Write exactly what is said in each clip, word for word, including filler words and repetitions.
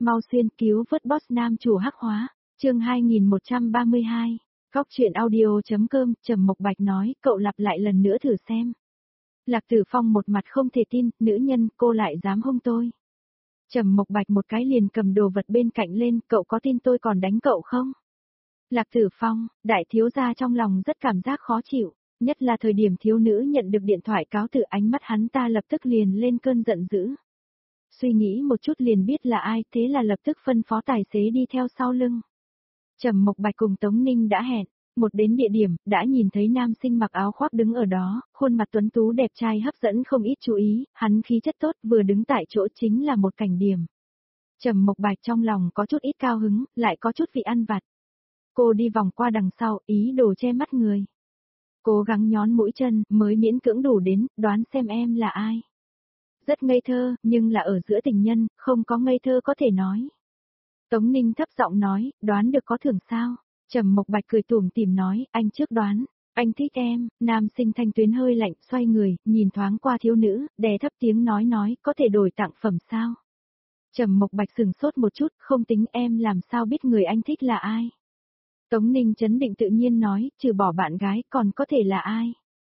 mau xuyên cứu vớt boss nam chủ hắc hóa, chương hai nghìn một trăm ba mươi hai. Góc truyện audio.com, Trầm Mộc Bạch nói, cậu lặp lại lần nữa thử xem. Lạc Tử Phong một mặt không thể tin, nữ nhân, cô lại dám hung tôi. Trầm Mộc Bạch một cái liền cầm đồ vật bên cạnh lên, cậu có tin tôi còn đánh cậu không? Lạc Tử Phong, đại thiếu gia trong lòng rất cảm giác khó chịu, nhất là thời điểm thiếu nữ nhận được điện thoại cáo từ, ánh mắt hắn ta lập tức liền lên cơn giận dữ. Suy nghĩ một chút liền biết là ai, thế là lập tức phân phó tài xế đi theo sau lưng. Trầm Mộc Bạch cùng Tống Ninh đã hẹn, một đến địa điểm, đã nhìn thấy nam sinh mặc áo khoác đứng ở đó, khuôn mặt tuấn tú đẹp trai hấp dẫn không ít chú ý, hắn khí chất tốt, vừa đứng tại chỗ chính là một cảnh điểm. Trầm Mộc Bạch trong lòng có chút ít cao hứng, lại có chút vị ăn vặt. Cô đi vòng qua đằng sau, ý đồ che mắt người. Cố gắng nhón mũi chân, mới miễn cưỡng đủ đến, đoán xem em là ai. Rất ngây thơ, nhưng là ở giữa tình nhân, không có ngây thơ có thể nói. Tống Ninh thấp giọng nói, đoán được có thưởng sao? Trầm Mộc Bạch cười tủm tỉm nói, anh trước đoán, anh thích em. Nam sinh thanh tuyến hơi lạnh, xoay người, nhìn thoáng qua thiếu nữ, đè thấp tiếng nói nói, có thể đổi tặng phẩm sao? Trầm Mộc Bạch sừng sốt một chút, không tính, em làm sao biết người anh thích là ai? Tống Ninh chấn định tự nhiên nói, trừ bỏ bạn gái, còn có thể là ai?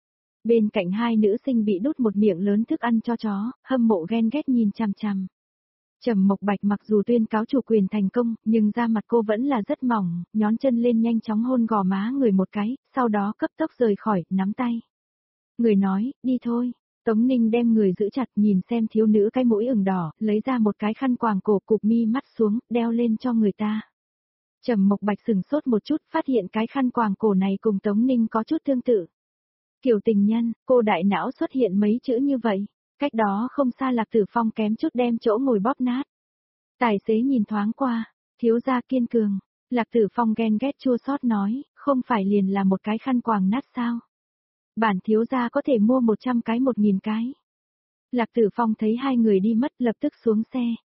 Bên cạnh hai nữ sinh bị đút một miệng lớn thức ăn cho chó, hâm mộ ghen ghét nhìn chằm chằm. Trầm Mộc Bạch mặc dù tuyên cáo chủ quyền thành công, nhưng da mặt cô vẫn là rất mỏng, nhón chân lên nhanh chóng hôn gò má người một cái, sau đó cấp tốc rời khỏi, nắm tay. Người nói, đi thôi. Tống Ninh đem người giữ chặt, nhìn xem thiếu nữ cái mũi ửng đỏ, lấy ra một cái khăn quàng cổ, cụp mi mắt xuống, đeo lên cho người ta. Trầm Mộc Bạch sừng sốt một chút, phát hiện cái khăn quàng cổ này cùng Tống Ninh có chút tương tự. Kiểu tình nhân, cô đại não xuất hiện mấy chữ như vậy. Cách đó không xa Lạc Tử Phong kém chút đem chỗ ngồi bóp nát. Tài xế nhìn thoáng qua, thiếu gia kiên cường. Lạc Tử Phong ghen ghét chua xót nói, không phải liền là một cái khăn quàng nát sao? Bản thiếu gia có thể mua một trăm cái một nghìn cái. Lạc Tử Phong thấy hai người đi mất lập tức xuống xe.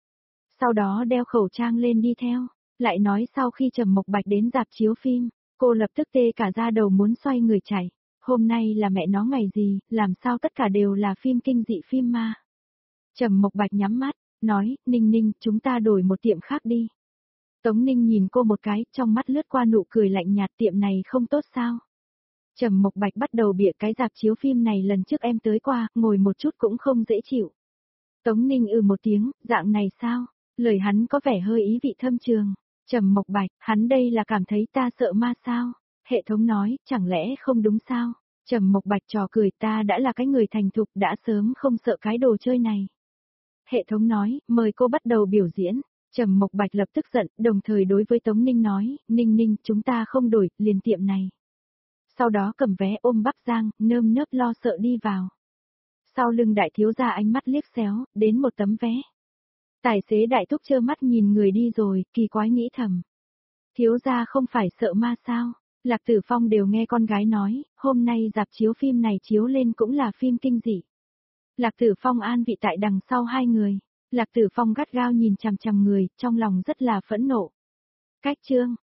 Sau đó đeo khẩu trang lên đi theo, lại nói sau khi Trầm Mộc Bạch đến rạp chiếu phim, cô lập tức tê cả da đầu muốn xoay người chạy. Hôm nay là mẹ nó ngày gì, làm sao tất cả đều là phim kinh dị phim ma. Trầm Mộc Bạch nhắm mắt, nói, Ninh Ninh, chúng ta đổi một tiệm khác đi. Tống Ninh nhìn cô một cái, trong mắt lướt qua nụ cười lạnh nhạt, tiệm này không tốt sao? Trầm Mộc Bạch bắt đầu bịa cái rạp chiếu phim này lần trước em tới qua, ngồi một chút cũng không dễ chịu. Tống Ninh ừ một tiếng, dạng này sao? Lời hắn có vẻ hơi ý vị thâm trường. Trầm Mộc Bạch, hắn đây là cảm thấy ta sợ ma sao? Hệ thống nói, chẳng lẽ không đúng sao? Trầm Mộc Bạch trò cười, ta đã là cái người thành thục, đã sớm không sợ cái đồ chơi này. Hệ thống nói, mời cô bắt đầu biểu diễn. Trầm Mộc Bạch lập tức giận, đồng thời đối với Tống Ninh nói, Ninh Ninh, chúng ta không đổi, liền tiệm này. Sau đó cầm vé ôm Bắc Giang, nơm nớp lo sợ đi vào. Sau lưng đại thiếu gia ánh mắt liếc xéo, đến một tấm vé. Tài xế đại thúc trơ mắt nhìn người đi rồi, kỳ quái nghĩ thầm. Thiếu gia không phải sợ ma sao? Lạc Tử Phong đều nghe con gái nói, hôm nay rạp chiếu phim này chiếu lên cũng là phim kinh dị. Lạc Tử Phong an vị tại đằng sau hai người. Lạc Tử Phong gắt gao nhìn chằm chằm người, trong lòng rất là phẫn nộ. Cách chương,